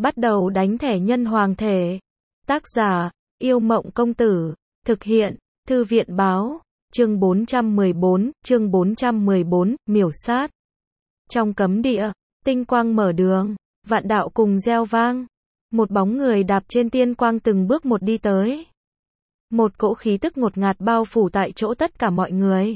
Bắt đầu đánh thẻ nhân hoàng thể. Tác giả, Yêu Mộng Công Tử. Thực hiện, Thư viện Báo. Chương 414, miểu sát. Trong cấm địa, tinh quang mở đường, vạn đạo cùng reo vang. Một bóng người đạp trên tiên quang từng bước một đi tới. Một cỗ khí tức ngột ngạt bao phủ tại chỗ tất cả mọi người.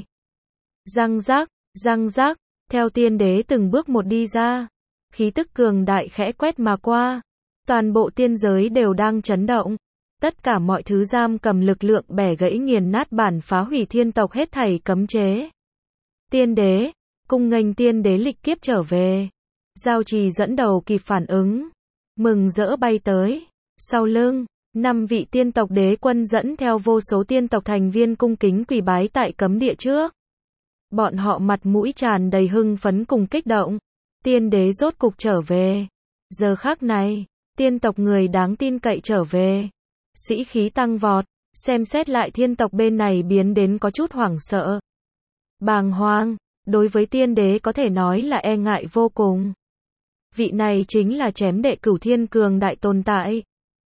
Răng rác, theo tiên đế từng bước một đi ra. Khí tức cường đại khẽ quét mà qua. Toàn bộ tiên giới đều đang chấn động. Tất cả mọi thứ giam cầm lực lượng bẻ gãy nghiền nát bản phá hủy thiên tộc hết thảy cấm chế. Tiên đế, cung nghênh tiên đế lịch kiếp trở về. Giao Trì dẫn đầu kịp phản ứng. Mừng rỡ bay tới. Sau lưng, 5 vị tiên tộc đế quân dẫn theo vô số tiên tộc thành viên cung kính quỳ bái tại cấm địa trước. Bọn họ mặt mũi tràn đầy hưng phấn cùng kích động. Tiên đế rốt cục trở về. Giờ khắc này, tiên tộc người đáng tin cậy trở về. Sĩ khí tăng vọt, xem xét lại thiên tộc bên này biến đến có chút hoảng sợ. Bàng hoàng, đối với tiên đế có thể nói là e ngại vô cùng. Vị này chính là chém đệ cửu thiên cường đại tồn tại.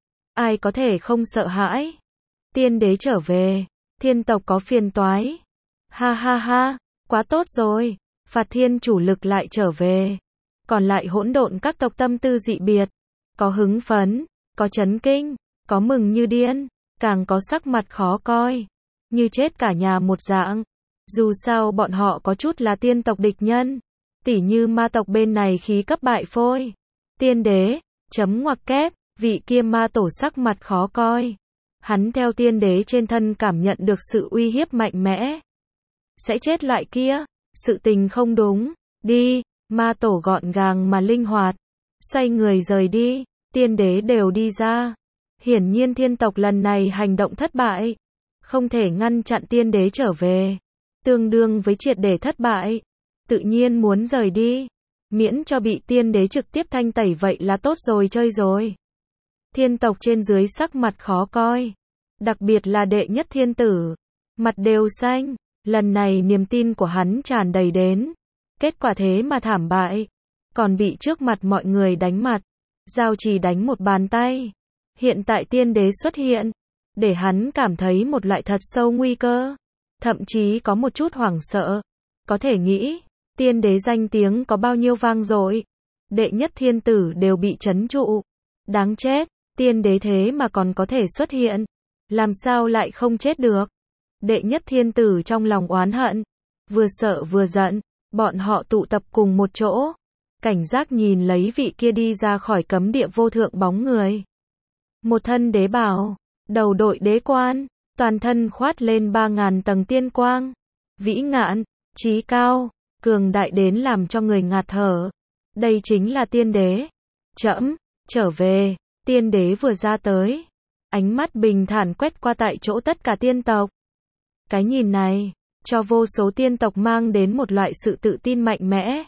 Ai có thể không sợ hãi? Tiên đế trở về, thiên tộc có phiền toái. Ha ha ha, quá tốt rồi, Phạt Thiên chủ lực lại trở về. Còn lại hỗn độn các tộc tâm tư dị biệt. Có hứng phấn, có chấn kinh, có mừng như điên, càng có sắc mặt khó coi. Như chết cả nhà một dạng. Dù sao bọn họ có chút là tiên tộc địch nhân. Tỉ như ma tộc bên này khí cấp bại phôi. Tiên đế, chấm ngoặc kép, vị kia ma tổ sắc mặt khó coi. Hắn theo tiên đế trên thân cảm nhận được sự uy hiếp mạnh mẽ. Sẽ chết loại kia, sự tình không đúng, đi, ma tổ gọn gàng mà linh hoạt. Xoay người rời đi, tiên đế đều đi ra. Hiển nhiên thiên tộc lần này hành động thất bại. Không thể ngăn chặn tiên đế trở về. Tương đương với triệt để thất bại. Tự nhiên muốn rời đi. Miễn cho bị tiên đế trực tiếp thanh tẩy vậy là tốt rồi chơi rồi. Thiên tộc trên dưới sắc mặt khó coi. Đặc biệt là đệ nhất thiên tử. Mặt đều xanh. Lần này niềm tin của hắn tràn đầy đến. Kết quả thế mà thảm bại. Còn bị trước mặt mọi người đánh mặt. Giao Trì đánh một bàn tay. Hiện tại tiên đế xuất hiện. Để hắn cảm thấy một loại thật sâu nguy cơ. Thậm chí có một chút hoảng sợ. Có thể nghĩ, tiên đế danh tiếng có bao nhiêu vang dội. Đệ nhất thiên tử đều bị trấn trụ. Đáng chết, tiên đế thế mà còn có thể xuất hiện. Làm sao lại không chết được? Đệ nhất thiên tử trong lòng oán hận. Vừa sợ vừa giận, bọn họ tụ tập cùng một chỗ. Cảnh giác nhìn lấy vị kia đi ra khỏi cấm địa vô thượng bóng người. Một thân đế bào, đầu đội đế quan, toàn thân khoát lên 3000 tầng tiên quang. Vĩ ngạn, trí cao, cường đại đến làm cho người ngạt thở. Đây chính là tiên đế. Trẫm, trở về, tiên đế vừa ra tới. Ánh mắt bình thản quét qua tại chỗ tất cả tiên tộc. Cái nhìn này, cho vô số tiên tộc mang đến một loại sự tự tin mạnh mẽ.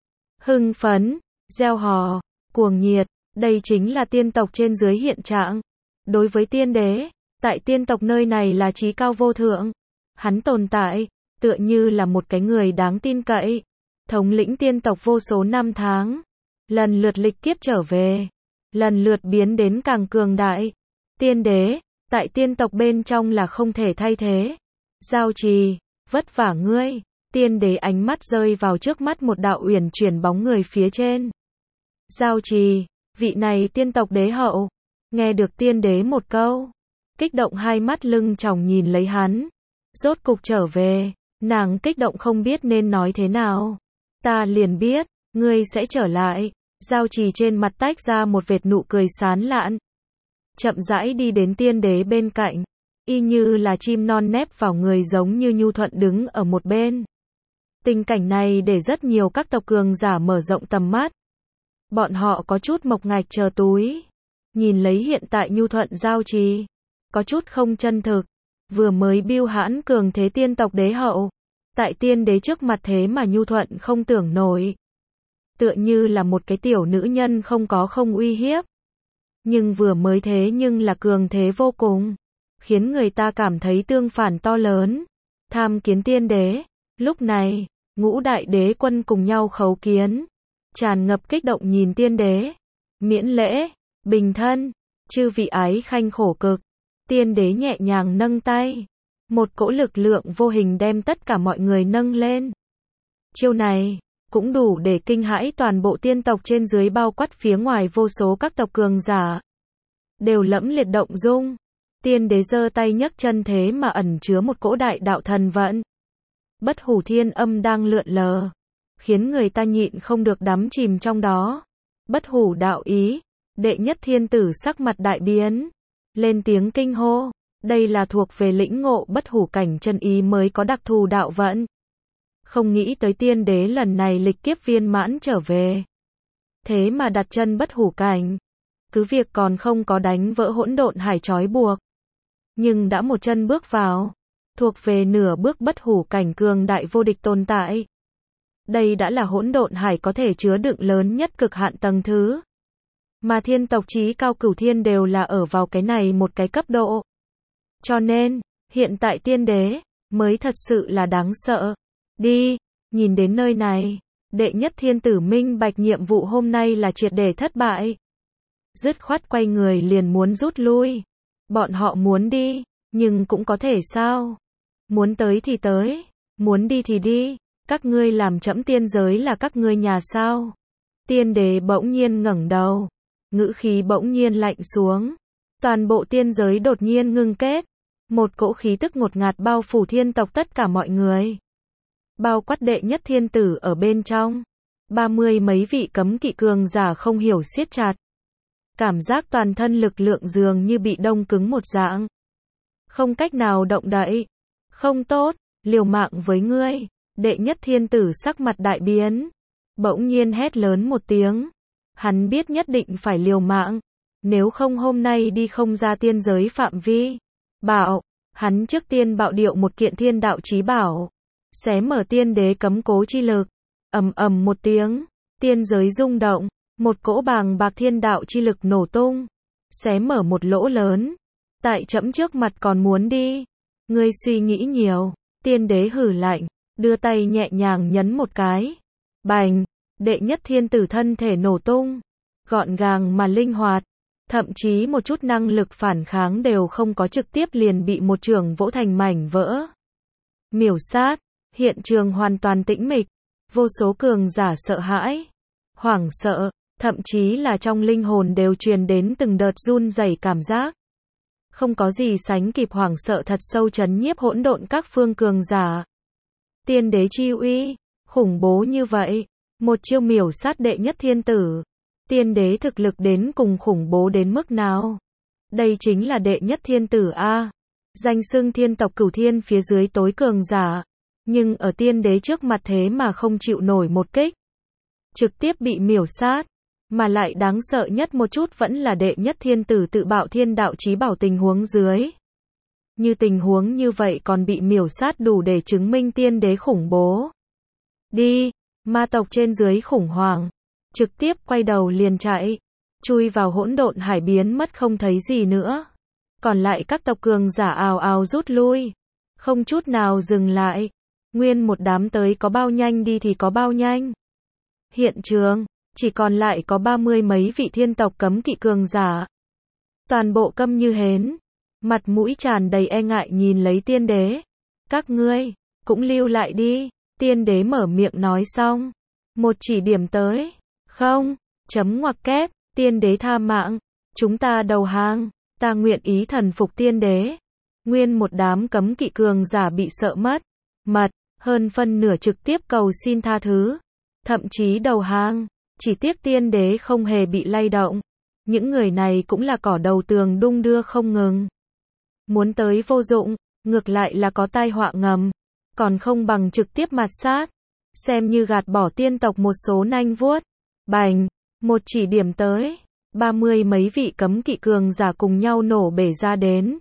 Hưng phấn, reo hò, cuồng nhiệt, đây chính là tiên tộc trên dưới hiện trạng. Đối với tiên đế, tại tiên tộc nơi này là trí cao vô thượng. Hắn tồn tại, tựa như là một cái người đáng tin cậy. Thống lĩnh tiên tộc vô số năm tháng. Lần lượt lịch kiếp trở về. Lần lượt biến đến càng cường đại. Tiên đế, tại tiên tộc bên trong là không thể thay thế. Giao Trì, vất vả ngươi. Tiên đế ánh mắt rơi vào trước mắt một đạo uyển chuyển bóng người phía trên. Giao Trì, vị này tiên tộc đế hậu. Nghe được tiên đế một câu. Kích động hai mắt lưng tròng nhìn lấy hắn. Rốt cục trở về. Nàng kích động không biết nên nói thế nào. Ta liền biết, ngươi sẽ trở lại. Giao Trì trên mặt tách ra một vệt nụ cười sán lạn. Chậm rãi đi đến tiên đế bên cạnh. Y như là chim non nép vào người giống như nhu thuận đứng ở một bên. Tình cảnh này để rất nhiều các tộc cường giả mở rộng tầm mắt. Bọn họ có chút mộc ngạch chờ túi. Nhìn lấy hiện tại nhu thuận Giao Trì. Có chút không chân thực. Vừa mới bưu hãn cường thế tiên tộc đế hậu. Tại tiên đế trước mặt thế mà nhu thuận không tưởng nổi. Tựa như là một cái tiểu nữ nhân không uy hiếp. Nhưng vừa mới thế nhưng là cường thế vô cùng. Khiến người ta cảm thấy tương phản to lớn. Tham kiến tiên đế. Lúc này, ngũ đại đế quân cùng nhau khấu kiến. Tràn ngập kích động nhìn tiên đế. Miễn lễ, bình thân, chư vị ái khanh khổ cực. Tiên đế nhẹ nhàng nâng tay. Một cỗ lực lượng vô hình đem tất cả mọi người nâng lên. Chiêu này, cũng đủ để kinh hãi toàn bộ tiên tộc trên dưới bao quát phía ngoài vô số các tộc cường giả. Đều lẫm liệt động dung. Tiên đế giơ tay nhấc chân thế mà ẩn chứa một cỗ đại đạo thần vận. Bất hủ thiên âm đang lượn lờ. Khiến người ta nhịn không được đắm chìm trong đó. Bất hủ đạo ý. Đệ nhất thiên tử sắc mặt đại biến. Lên tiếng kinh hô. Đây là thuộc về lĩnh ngộ bất hủ cảnh chân ý mới có đặc thù đạo vận. Không nghĩ tới tiên đế lần này lịch kiếp viên mãn trở về. Thế mà đặt chân bất hủ cảnh. Cứ việc còn không có đánh vỡ hỗn độn hải trói buộc. Nhưng đã một chân bước vào. Thuộc về nửa bước bất hủ cảnh cường đại vô địch tồn tại. Đây đã là hỗn độn hải có thể chứa đựng lớn nhất cực hạn tầng thứ. Mà thiên tộc chí cao cửu thiên đều là ở vào cái này một cái cấp độ. Cho nên, hiện tại tiên đế, mới thật sự là đáng sợ. Đi, nhìn đến nơi này, đệ nhất thiên tử minh bạch nhiệm vụ hôm nay là triệt để thất bại. Dứt khoát quay người liền muốn rút lui. Bọn họ muốn đi, nhưng cũng có thể sao? Muốn tới thì tới, muốn đi thì đi, các ngươi làm trẫm tiên giới là các ngươi nhà sao? Tiên đế bỗng nhiên ngẩng đầu, ngữ khí bỗng nhiên lạnh xuống. Toàn bộ tiên giới đột nhiên ngưng kết. Một cỗ khí tức ngột ngạt bao phủ thiên tộc tất cả mọi người. Bao quát đệ nhất thiên tử ở bên trong. 30 mấy vị cấm kỵ cường giả không hiểu siết chặt. Cảm giác toàn thân lực lượng dường như bị đông cứng một dạng. Không cách nào động đậy. Không tốt, liều mạng với ngươi. Đệ nhất thiên tử sắc mặt đại biến. Bỗng nhiên hét lớn một tiếng. Hắn biết nhất định phải liều mạng. Nếu không hôm nay đi không ra tiên giới phạm vi. Bảo, hắn trước tiên bạo điệu một kiện thiên đạo chí bảo. Xé mở tiên đế cấm cố chi lực. Ầm ầm một tiếng. Tiên giới rung động. Một cỗ bàng bạc thiên đạo chi lực nổ tung. Xé mở một lỗ lớn. Tại trẫm trước mặt còn muốn đi. Ngươi suy nghĩ nhiều. Tiên đế hử lạnh. Đưa tay nhẹ nhàng nhấn một cái. Bành. Đệ nhất thiên tử thân thể nổ tung. Gọn gàng mà linh hoạt. Thậm chí một chút năng lực phản kháng đều không có, trực tiếp liền bị một chưởng vỗ thành mảnh vỡ. Miểu sát. Hiện trường hoàn toàn tĩnh mịch. Vô số cường giả sợ hãi. Hoảng sợ. Thậm chí là trong linh hồn đều truyền đến từng đợt run rẩy cảm giác. Không có gì sánh kịp hoảng sợ thật sâu chấn nhiếp hỗn độn các phương cường giả. Tiên đế chi uy. Khủng bố như vậy. Một chiêu miểu sát đệ nhất thiên tử. Tiên đế thực lực đến cùng khủng bố đến mức nào? Đây chính là đệ nhất thiên tử A. Danh xưng thiên tộc cửu thiên phía dưới tối cường giả. Nhưng ở tiên đế trước mặt thế mà không chịu nổi một kích. Trực tiếp bị miểu sát. Mà lại đáng sợ nhất một chút vẫn là đệ nhất thiên tử tự bạo thiên đạo chí bảo tình huống dưới. Như tình huống như vậy còn bị miểu sát đủ để chứng minh tiên đế khủng bố. Đi, ma tộc trên dưới khủng hoảng. Trực tiếp quay đầu liền chạy. Chui vào hỗn độn hải biến mất không thấy gì nữa. Còn lại các tộc cường giả ào ào rút lui. Không chút nào dừng lại. Nguyên một đám tới có bao nhanh đi thì có bao nhanh. Hiện trường, chỉ còn lại có 30 mấy vị thiên tộc cấm kỵ cường giả. Toàn bộ câm như hến. Mặt mũi tràn đầy e ngại nhìn lấy tiên đế. Các ngươi, cũng lưu lại đi. Tiên đế mở miệng nói xong. Một chỉ điểm tới. Không, chấm ngoặc kép, tiên đế tha mạng. Chúng ta đầu hàng. Ta nguyện ý thần phục tiên đế. Nguyên một đám cấm kỵ cường giả bị sợ mất. Mật, hơn phân nửa trực tiếp cầu xin tha thứ. Thậm chí đầu hàng. Chỉ tiếc tiên đế không hề bị lay động. Những người này cũng là cỏ đầu tường đung đưa không ngừng. Muốn tới vô dụng, ngược lại là có tai họa ngầm. Còn không bằng trực tiếp mạt sát. Xem như gạt bỏ tiên tộc một số nanh vuốt. Bành, một chỉ điểm tới. 30 mấy vị cấm kỵ cường giả cùng nhau nổ bể ra đến.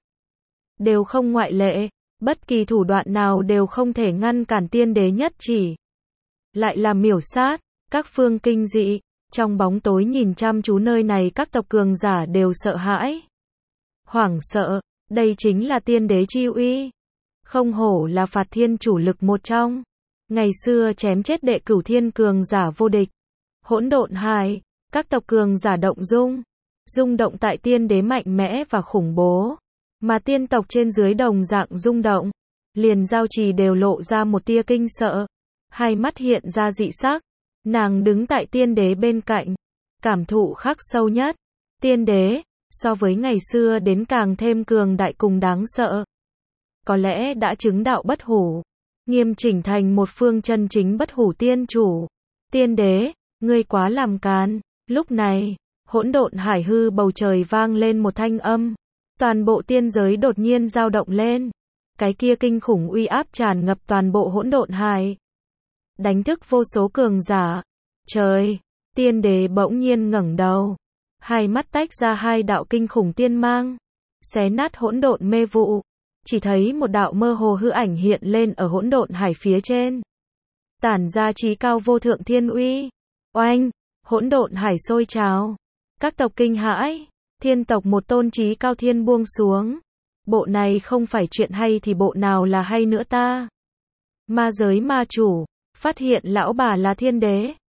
Đều không ngoại lệ. Bất kỳ thủ đoạn nào đều không thể ngăn cản tiên đế nhất chỉ. Lại là miểu sát. Các phương kinh dị. Trong bóng tối nhìn chăm chú nơi này các tộc cường giả đều sợ hãi. Hoảng sợ. Đây chính là tiên đế chi uy. Không hổ là phạt thiên chủ lực một trong. Ngày xưa chém chết đệ cửu thiên cường giả vô địch. Hỗn độn hải. Các tộc cường giả động dung. Rung động tại tiên đế mạnh mẽ và khủng bố. Mà tiên tộc trên dưới đồng dạng rung động. Liền Giao Trì đều lộ ra một tia kinh sợ. Hai mắt hiện ra dị sắc. Nàng đứng tại tiên đế bên cạnh. Cảm thụ khắc sâu nhất. Tiên đế, so với ngày xưa đến càng thêm cường đại cùng đáng sợ. Có lẽ đã chứng đạo bất hủ. Nghiêm chỉnh thành một phương chân chính bất hủ tiên chủ. Tiên đế, ngươi quá làm càn. Lúc này, hỗn độn hải hư bầu trời vang lên một thanh âm. Toàn bộ tiên giới đột nhiên dao động lên. Cái kia kinh khủng uy áp tràn ngập toàn bộ hỗn độn hải. Đánh thức vô số cường giả. Trời, tiên đế bỗng nhiên ngẩng đầu. Hai mắt tách ra hai đạo kinh khủng tiên mang. Xé nát hỗn độn mê vụ. Chỉ thấy một đạo mơ hồ hư ảnh hiện lên ở hỗn độn hải phía trên. Tản ra chí cao vô thượng thiên uy. Oanh, hỗn độn hải sôi trào. Các tộc kinh hãi. Thiên tộc một tôn chí cao thiên buông xuống. Bộ này không phải chuyện hay thì bộ nào là hay nữa ta. Ma giới ma chủ, phát hiện lão bà là thiên đế.